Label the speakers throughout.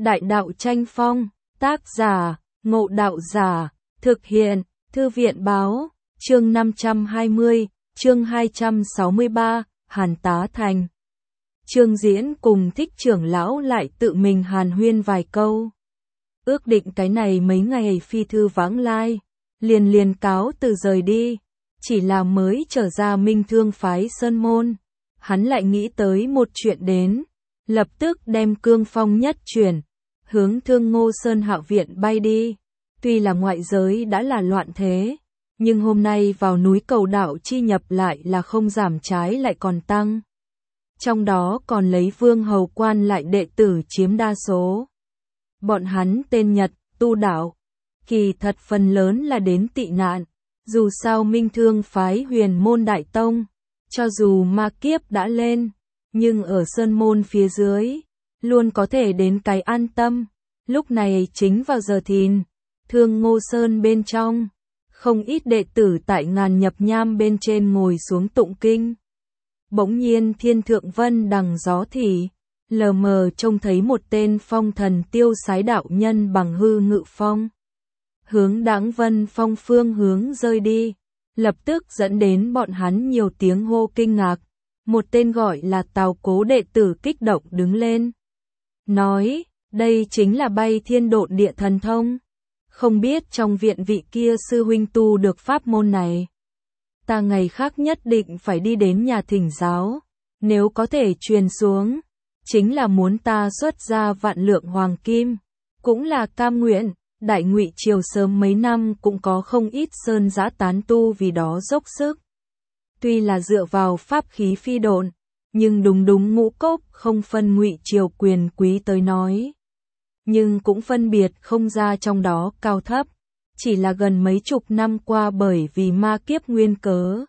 Speaker 1: Đại đạo tranh phong, tác giả, Ngộ Đạo Giả, thực hiện, Thư viện báo, chương 520, chương 263, Hàn Tá Thành. Trương Diễn cùng Thích trưởng lão lại tự mình hàn huyên vài câu. Ước định cái này mấy ngày phi thư vãng lai, liền cáo từ rời đi. Chỉ là mới trở ra Minh Thương phái Sơn Môn, hắn lại nghĩ tới một chuyện đến, lập tức đem cương phong nhất chuyển, hướng Thương Ngô Sơn Hạo viện bay đi. Tuy là ngoại giới đã là loạn thế, nhưng hôm nay vào núi cầu đạo chi nhập lại là không giảm trái lại còn tăng. Trong đó còn lấy Vương Hầu quan lại đệ tử chiếm đa số. Bọn hắn tên Nhật, tu đạo, kỳ thật phần lớn là đến tị nạn. Dù sao Minh Thương phái Huyền Môn Đại Tông, cho dù ma kiếp đã lên, nhưng ở Sơn Môn phía dưới, luôn có thể đến cái an tâm. Lúc này chính vào giờ thìn, Thương Ngô Sơn bên trong, không ít đệ tử tại ngàn nhập nham bên trên ngồi xuống tụng kinh. Bỗng nhiên Thiên Thượng Vân đằng gió thì, lờ mờ trông thấy một tên phong thần tiêu sái đạo nhân bằng hư ngự phong. Hướng Đãng Vân Phong phương hướng rơi đi, lập tức dẫn đến bọn hắn nhiều tiếng hô kinh ngạc. Một tên gọi là Tào Cố đệ tử kích động đứng lên, nói, đây chính là bay thiên độn địa thần thông. Không biết trong viện vị kia sư huynh tu được pháp môn này. Ta ngày khác nhất định phải đi đến nhà thỉnh giáo, nếu có thể truyền xuống, chính là muốn ta xuất ra vạn lượng hoàng kim, cũng là cam nguyện. Đại Ngụy Triều sớm mấy năm cũng có không ít sơn giã tán tu vì đó dốc sức. Tuy là dựa vào pháp khí phi độn, nhưng đúng ngũ cốc không phân Ngụy Triều quyền quý tới nói. Nhưng cũng phân biệt không ra trong đó cao thấp, chỉ là gần mấy chục năm qua bởi vì ma kiếp nguyên cớ.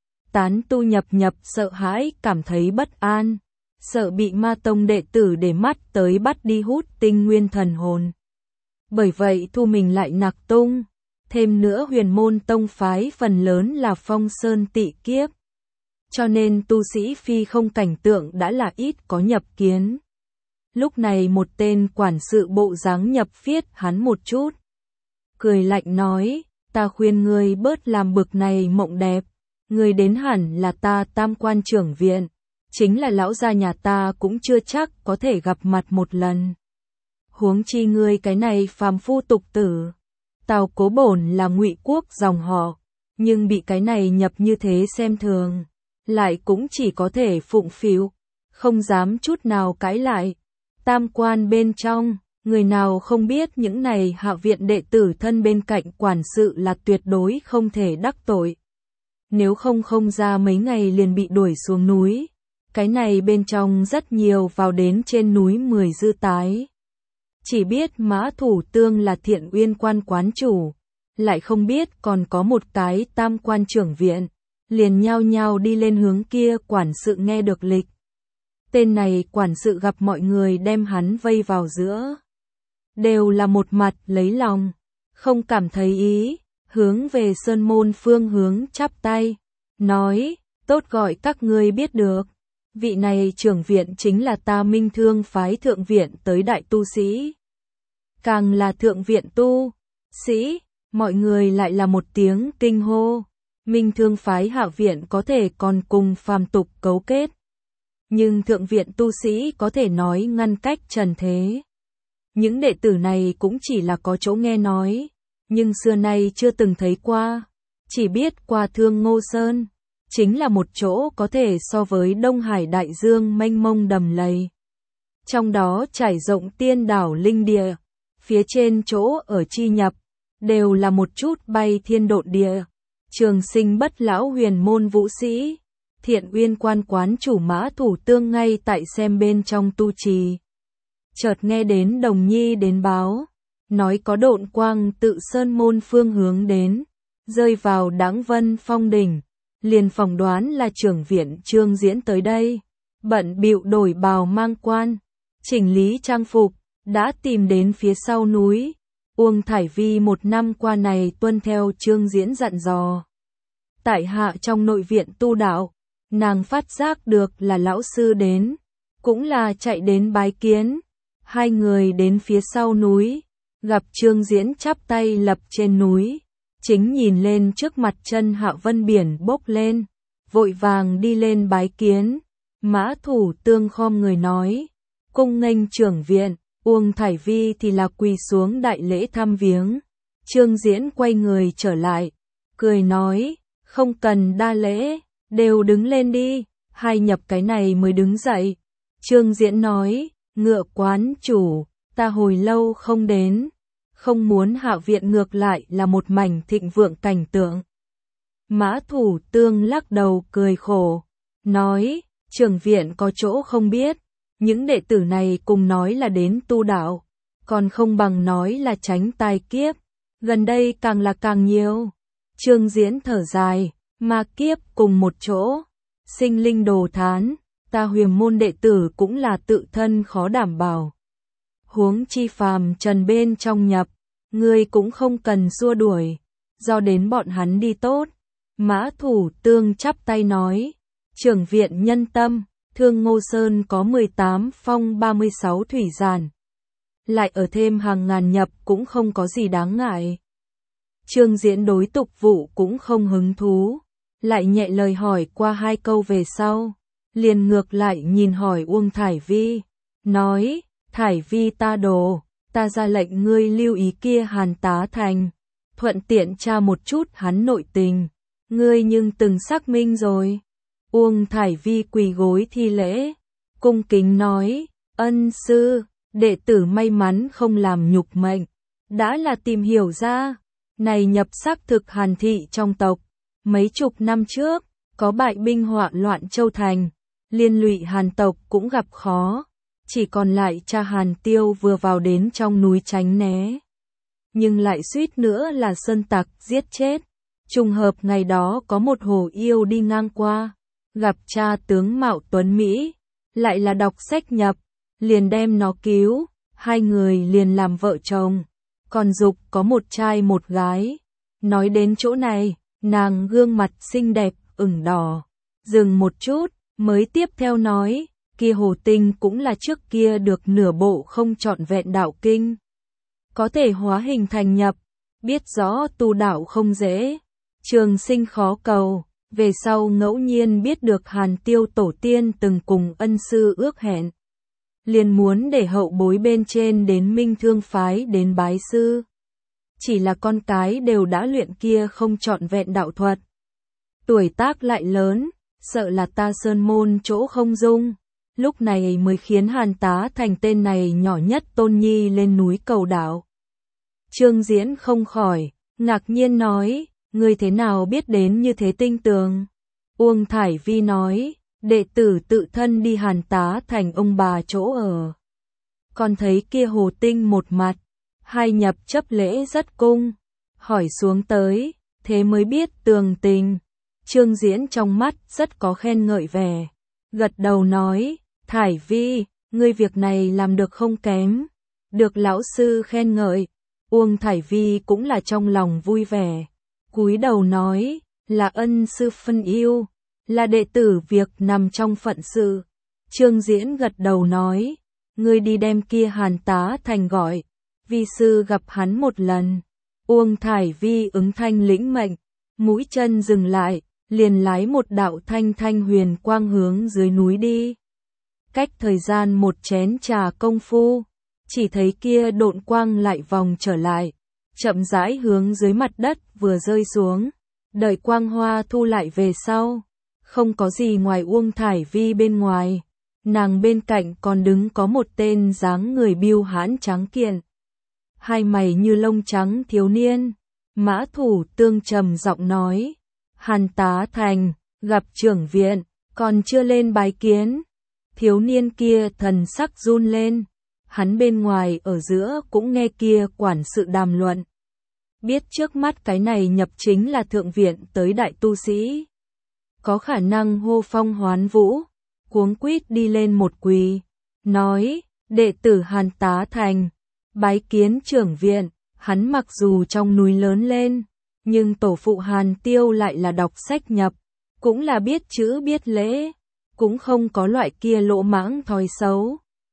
Speaker 1: Tán tu nhập sợ hãi cảm thấy bất an, sợ bị ma tông đệ tử để mắt tới bắt đi hút tinh nguyên thần hồn. Bởi vậy thu mình lại nặc tung, thêm nữa Huyền Môn tông phái phần lớn là phong sơn tị kiếp. Cho nên tu sĩ phi không cảnh tượng đã là ít có nhập kiến. Lúc này một tên quản sự bộ dáng nhập phiết hắn một chút. Cười lạnh nói, ta khuyên ngươi bớt làm bực này mộng đẹp. Ngươi đến hẳn là ta Tam Quan trưởng viện, chính là lão gia nhà ta cũng chưa chắc có thể gặp mặt một lần. Huống chi ngươi cái này phàm phu tục tử. Tào Cố bổn là Ngụy quốc dòng họ, nhưng bị cái này nhập như thế xem thường, lại cũng chỉ có thể phụng phịu, không dám chút nào cãi lại. Tam Quan bên trong, người nào không biết những này Hạo viện đệ tử thân bên cạnh quản sự là tuyệt đối không thể đắc tội. Nếu không ra mấy ngày liền bị đuổi xuống núi. Cái này bên trong rất nhiều vào đến trên núi 10 dư tái. Chỉ biết Mã Thủ Tương là Thiện Uyên quan quán chủ, lại không biết còn có một cái Tam Quan trưởng viện, liền nhao nhao đi lên hướng kia quản sự nghe được lịch. Tên này quản sự gặp mọi người đem hắn vây vào giữa, đều là một mặt lấy lòng, không cảm thấy ý, hướng về Sơn Môn phương hướng chắp tay, nói, tốt gọi các ngươi biết được. Vị này trưởng viện chính là ta Minh Thương phái thượng viện tới đại tu sĩ. Càng là thượng viện tu sĩ, mọi người lại là một tiếng kinh hô. Minh Thương phái Hạo viện có thể còn cùng phàm tục cấu kết, nhưng thượng viện tu sĩ có thể nói ngăn cách trần thế. Những đệ tử này cũng chỉ là có chỗ nghe nói, nhưng xưa nay chưa từng thấy qua, chỉ biết qua Thương Ngô Sơn. Chính là một chỗ có thể so với Đông Hải đại dương mênh mông đầm lầy. Trong đó trải rộng tiên đảo linh địa, phía trên chỗ ở chi nhập, đều là một chút bay thiên độn địa. Trường Sinh bất lão Huyền Môn vũ sĩ, Thiện Uyên quan quán chủ Mã Thủ Tương ngay tại xem bên trong tu trì. Chợt nghe đến Đồng Nhi đến báo, nói có độn quang tự Sơn Môn phương hướng đến, rơi vào Đãng Vân Phong đỉnh. Liền phỏng đoán là trưởng viện Trương Diễn tới đây, bận bịu đổi bào mang quan, chỉnh lý trang phục, đã tìm đến phía sau núi. Uông Thải Vi một năm qua này tuân theo Trương Diễn dặn dò. Tại hạ trong nội viện tu đạo, nàng phát giác được là lão sư đến, cũng là chạy đến bái kiến. Hai người đến phía sau núi, gặp Trương Diễn chắp tay lập trên núi, chính nhìn lên trước mặt chân Hạ Vân biển bốc lên, vội vàng đi lên bái kiến. Mã Thủ Tương khom người nói, cung nghênh trưởng viện. Uông Thải Vi thì là quỳ xuống đại lễ thăm viếng. Trương Diễn quay người trở lại, cười nói, không cần đa lễ, đều đứng lên đi. Hai nhập cái này mới đứng dậy. Trương Diễn nói, Ngựa quán chủ, ta hồi lâu không đến, không muốn Hạ viện ngược lại là một mảnh thịnh vượng cảnh tượng. Mã Thủ Tương lắc đầu cười khổ, nói, trưởng viện có chỗ không biết, những đệ tử này cùng nói là đến tu đạo, còn không bằng nói là tránh tai kiếp, gần đây càng là càng nhiều. Trương Diễn thở dài, ma kiếp cùng một chỗ, sinh linh đồ thán, ta Huyền môn đệ tử cũng là tự thân khó đảm bảo. Huống chi phàm trần bên trong nhập, ngươi cũng không cần xua đuổi, do đến bọn hắn đi tốt. Mã Thủ Tương chắp tay nói, trưởng viện nhân tâm, Thương Ngô Sơn có 18 phong 36 thủy giản, lại ở thêm hàng ngàn nhập cũng không có gì đáng ngại. Trương Diễn đối tục vụ cũng không hứng thú, lại nhẹ lời hỏi qua hai câu về sau, liền ngược lại nhìn hỏi Uông Thải Vi, nói, Thải Vi ta đồ, ta ra lệnh ngươi lưu ý kia Hàn Tá Thành, thuận tiện tra một chút hắn nội tình, ngươi nhưng từng xác minh rồi. Uông Thải Vi quỳ gối thi lễ, cung kính nói, ân sư, đệ tử may mắn không làm nhục mệnh, đã là tìm hiểu ra, này nhập xác thực Hàn thị trong tộc, mấy chục năm trước, có bại binh họa loạn Châu Thành, liên lụy Hàn tộc cũng gặp khó, chỉ còn lại cha Hàn Tiêu vừa vào đến trong núi tránh né, nhưng lại suýt nữa là sơn tặc giết chết. Trùng hợp ngày đó có một hồ yêu đi ngang qua, gặp cha tướng mạo tuấn Mỹ, lại là đọc sách nhập, liền đem nó cứu, hai người liền làm vợ chồng, còn dục có một trai một gái. Nói đến chỗ này, nàng gương mặt xinh đẹp, ửng đỏ, dừng một chút, mới tiếp theo nói, kia Hồ Tinh cũng là trước kia được nửa bộ không trọn vẹn đạo kinh, có thể hóa hình thành nhập, biết rõ tu đạo không dễ, trường sinh khó cầu, về sau ngẫu nhiên biết được Hàn Tiêu tổ tiên từng cùng ân sư ước hẹn, liền muốn để hậu bối bên trên đến Minh Thương phái đến bái sư. Chỉ là con cái đều đã luyện kia không trọn vẹn đạo thuật, tuổi tác lại lớn, sợ là ta sơn môn chỗ không dung, lúc này mới khiến Hàn Tá Thành tên này nhỏ nhất tôn nhi lên núi cầu đạo. Trương Diễn không khỏi ngạc nhiên nói, ngươi thế nào biết đến như thế tinh tường? Uông Thải Vi nói, đệ tử tự thân đi Hàn Tá Thành ông bà chỗ ở, còn thấy kia Hồ Tinh một mặt, hai nhập chấp lễ rất cung, hỏi xuống tới, thế mới biết tường tình. Trương Diễn trong mắt rất có khen ngợi vẻ, gật đầu nói, Thải Vi, ngươi việc này làm được không kém, được lão sư khen ngợi. Uông Thải Vi cũng là trong lòng vui vẻ, cúi đầu nói, là ân sư phân yêu, là đệ tử việc nằm trong phận sự. Trương Diễn gật đầu nói, ngươi đi đem kia Hàn Tá Thành gọi, vi sư gặp hắn một lần. Uông Thải Vi ứng thanh lĩnh mệnh, mũi chân dừng lại, liền lái một đạo thanh thanh huyền quang hướng dưới núi đi. Cách thời gian một chén trà công phu, chỉ thấy kia độn quang lại vòng trở lại, chậm rãi hướng dưới mặt đất vừa rơi xuống, đợi quang hoa thu lại về sau, không có gì ngoài Uông Thải Vi bên ngoài, nàng bên cạnh còn đứng có một tên dáng người biêu hãn trắng kiện, hai mày như lông trắng thiếu niên. Mã Thủ Tương trầm giọng nói, Hàn Tá Thành, gặp trưởng viện, còn chưa lên bái kiến. Thiếu niên kia thần sắc run lên, hắn bên ngoài ở giữa cũng nghe kia quản sự đàm luận. Biết trước mắt cái này nhập chính là thượng viện tới đại tu sĩ, có khả năng hô phong hoán vũ, cuống quýt đi lên một quỳ, nói, đệ tử Hàn Tá Thành, bái kiến trưởng viện. Hắn mặc dù trong núi lớn lên, nhưng tổ phụ Hàn Tiêu lại là đọc sách nhập, cũng là biết chữ biết lễ, cũng không có loại kia lỗ mãng thói xấu.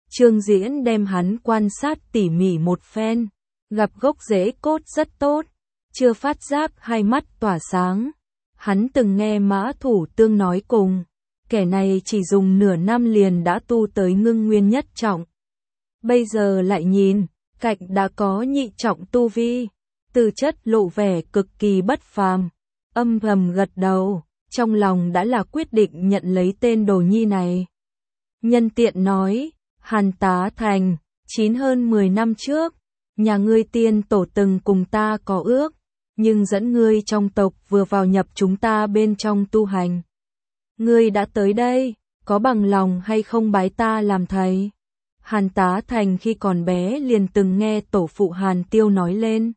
Speaker 1: Trương Diễn đem hắn quan sát tỉ mỉ một phen, gặp gốc rễ cốt rất tốt, chưa phát giác hai mắt tỏa sáng. Hắn từng nghe Mã Thủ Tương nói cùng, kẻ này chỉ dùng nửa năm liền đã tu tới ngưng nguyên nhất trọng. Bây giờ lại nhìn, cạnh đã có nhị trọng tu vi, tư chất lộ vẻ cực kỳ bất phàm, âm thầm gật đầu, trong lòng đã là quyết định nhận lấy tên đồ nhi này. Nhân tiện nói, Hàn Tá Thành, hơn 10 năm trước, nhà ngươi tiên tổ từng cùng ta có ước, nhưng dẫn ngươi trong tộc vừa vào nhập chúng ta bên trong tu hành. Ngươi đã tới đây, có bằng lòng hay không bái ta làm thầy? Hàn Tá Thành khi còn bé liền từng nghe tổ phụ Hàn Tiêu nói lên.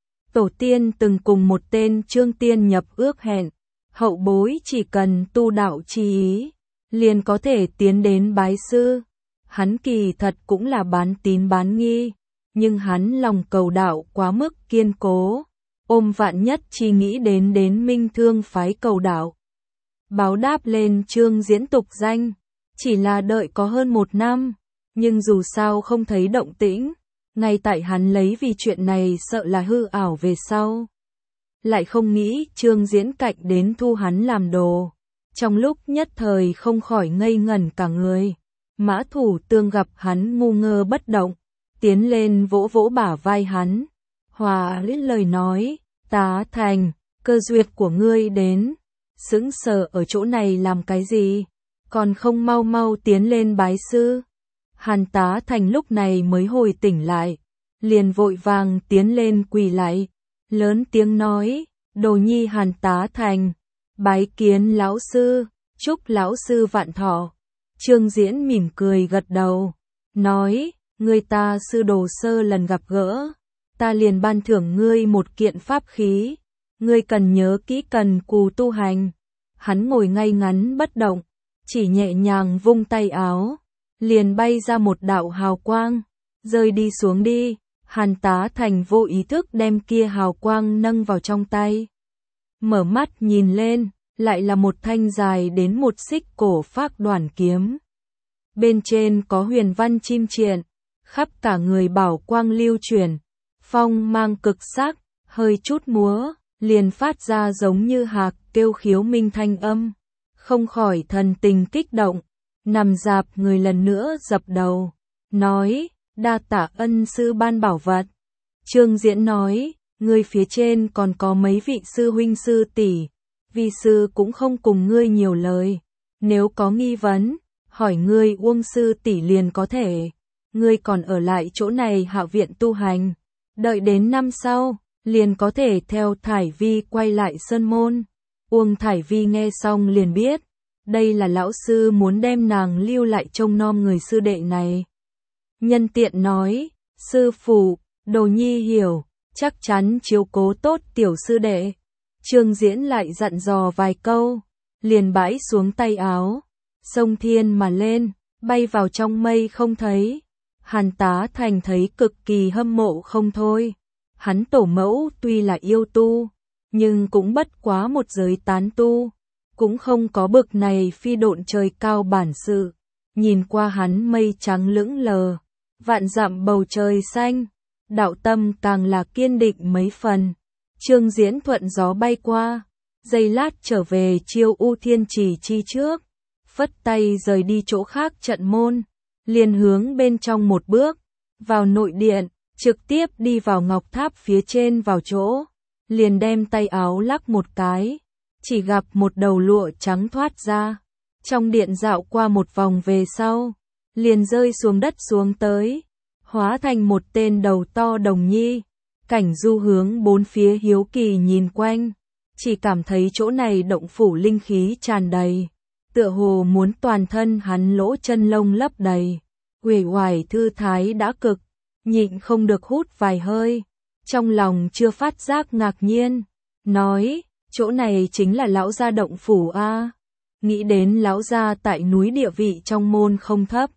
Speaker 1: Tổ tiên từng cùng một tên Trương Tiên nhập ước hẹn, hậu bối chỉ cần tu đạo chi ý, liền có thể tiến đến bái sư. Hắn kỳ thật cũng là bán tín bán nghi, nhưng hắn lòng cầu đạo quá mức kiên cố, ôm vạn nhất chi nghĩ đến Minh Thương phái cầu đạo. Báo đáp lên Trương Diễn tục danh, chỉ là đợi có hơn 1 năm, nhưng dù sao không thấy động tĩnh, ngay tại hắn lấy vì chuyện này sợ là hư ảo về sau. Lại không nghĩ Trương Diễn cạnh đến thu hắn làm đồ, trong lúc nhất thời không khỏi ngây ngẩn cả người. Mã Thủ Tương gặp hắn ngu ngơ bất động, tiến lên vỗ vỗ bả vai hắn, hòa lít lời nói, Tá Thành, cơ duyệt của ngươi đến, sững sờ ở chỗ này làm cái gì, còn không mau mau tiến lên bái sư. Hàn Tá Thành lúc này mới hồi tỉnh lại, liền vội vàng tiến lên quỳ lại, lớn tiếng nói, đồ nhi Hàn Tá Thành, bái kiến lão sư, chúc lão sư vạn thọ. Trương Diễn mỉm cười gật đầu, nói, người ta sư đồ sơ lần gặp gỡ, ta liền ban thưởng ngươi một kiện pháp khí, ngươi cần nhớ kỹ cần cù tu hành. Hắn ngồi ngay ngắn bất động, chỉ nhẹ nhàng vung tay áo, liền bay ra một đạo hào quang, rơi đi xuống đi. Hàn Tá Thành vô ý thức đem kia hào quang nâng vào trong tay. Mở mắt nhìn lên, lại là một thanh dài đến 1 xích cổ phác đoản kiếm. Bên trên có huyền văn chim triện, khắp cả người bảo quang lưu chuyển, phong mang cực sắc, hơi chút múa, liền phát ra giống như hạc kêu khiếu minh thanh âm. Không khỏi thần tình kích động, nằm dạp người lần nữa dập đầu, nói, đa tạ ân sư ban bảo vật. Trương Diễn nói, ngươi phía trên còn có mấy vị sư huynh sư tỷ, vi sư cũng không cùng ngươi nhiều lời, nếu có nghi vấn, hỏi ngươi Uông sư tỷ liền có thể. Ngươi còn ở lại chỗ này hạ viện tu hành, đợi đến năm sau, liền có thể theo Thải Vi quay lại sơn môn. Uông Thải Vi nghe xong liền biết, đây là lão sư muốn đem nàng lưu lại trông nom người sư đệ này. Nhân tiện nói, sư phụ, đồ nhi hiểu, chắc chắn chiếu cố tốt tiểu sư đệ. Trương Diễn lại dặn dò vài câu, liền bãi xuống tay áo, xông thiên mà lên, bay vào trong mây không thấy. Hàn Tá Thành thấy cực kỳ hâm mộ không thôi. Hắn tổ mẫu tuy là yêu tu, nhưng cũng bất quá một giới tán tu, cũng không có bực này phi độn trời cao bản sự. Nhìn qua hắn mây trắng lững lờ, vạn dặm bầu trời xanh, đạo tâm càng là kiên định mấy phần. Trương Diễn thuận gió bay qua, giây lát trở về Chiêu U Thiên Trì chi trước, phất tay rời đi chỗ khác trận môn, liền hướng bên trong một bước, vào nội điện, trực tiếp đi vào ngọc tháp phía trên vào chỗ, liền đem tay áo lắc một cái, chỉ gặp một đầu lụa trắng thoát ra, trong điện dạo qua một vòng về sau, liền rơi xuống đất xuống tới, hóa thành một tên đầu to đồng nhi. Cảnh Du hướng bốn phía hiếu kỳ nhìn quanh, chỉ cảm thấy chỗ này động phủ linh khí tràn đầy, tựa hồ muốn toàn thân hắn lỗ chân lông lấp đầy, uể oải thư thái đã cực, nhịn không được hút vài hơi, trong lòng chưa phát giác ngạc nhiên, nói, chỗ này chính là lão gia động phủ a. Nghĩ đến lão gia tại núi địa vị trong môn không thấp,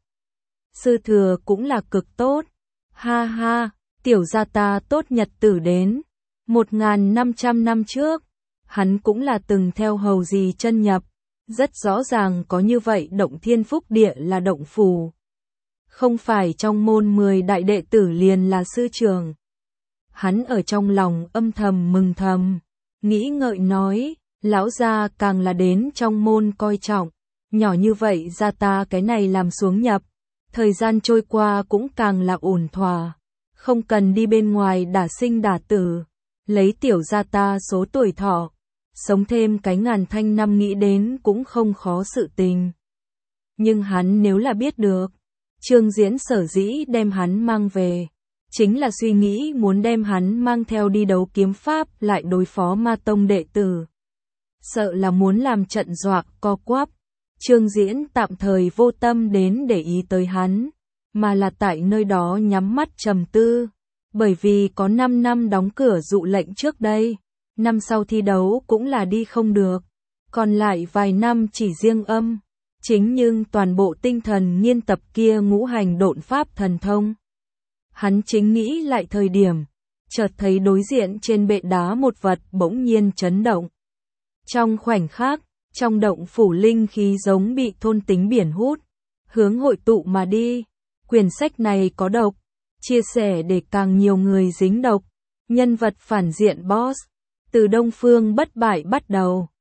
Speaker 1: sư thừa cũng là cực tốt, ha ha. Tiểu gia ta tốt nhật tử đến, 1500 năm trước, hắn cũng là từng theo hầu gì chân nhập, rất rõ ràng có như vậy động thiên phúc địa là động phủ. không phải trong môn 10 đại đệ tử liền là sư trưởng. Hắn ở trong lòng âm thầm mừng thầm, nghĩ ngợi nói, lão gia càng là đến trong môn coi trọng, nhỏ như vậy gia ta cái này làm xuống nhập, thời gian trôi qua cũng càng là ổn thỏa, không cần đi bên ngoài đả sinh đả tử, lấy tiểu gia ta số tuổi thọ, sống thêm cái ngàn thanh năm nghĩ đến cũng không khó sự tình. Nhưng hắn nếu là biết được, Trương Diễn sở dĩ đem hắn mang về, chính là suy nghĩ muốn đem hắn mang theo đi đấu kiếm pháp lại đối phó ma tông đệ tử. Sợ là muốn làm trận doạc co quắp, Trương Diễn tạm thời vô tâm đến để ý tới hắn, mà là tại nơi đó nhắm mắt trầm tư, bởi vì có 5 năm đóng cửa dụ lệnh trước đây, năm sau thi đấu cũng là đi không được, còn lại vài năm chỉ riêng âm, chính nhưng toàn bộ tinh thần nghiên tập kia ngũ hành độn pháp thần thông. Hắn chính nghĩ lại thời điểm, chợt thấy đối diện trên bệ đá một vật bỗng nhiên chấn động. Trong khoảnh khắc, trong động phủ linh khí giống bị thôn tính biển hút, hướng hội tụ mà đi. Quyển sách này có độc, chia sẻ để càng nhiều người dính độc. Nhân vật phản diện boss, từ Đông Phương bất bại bắt đầu.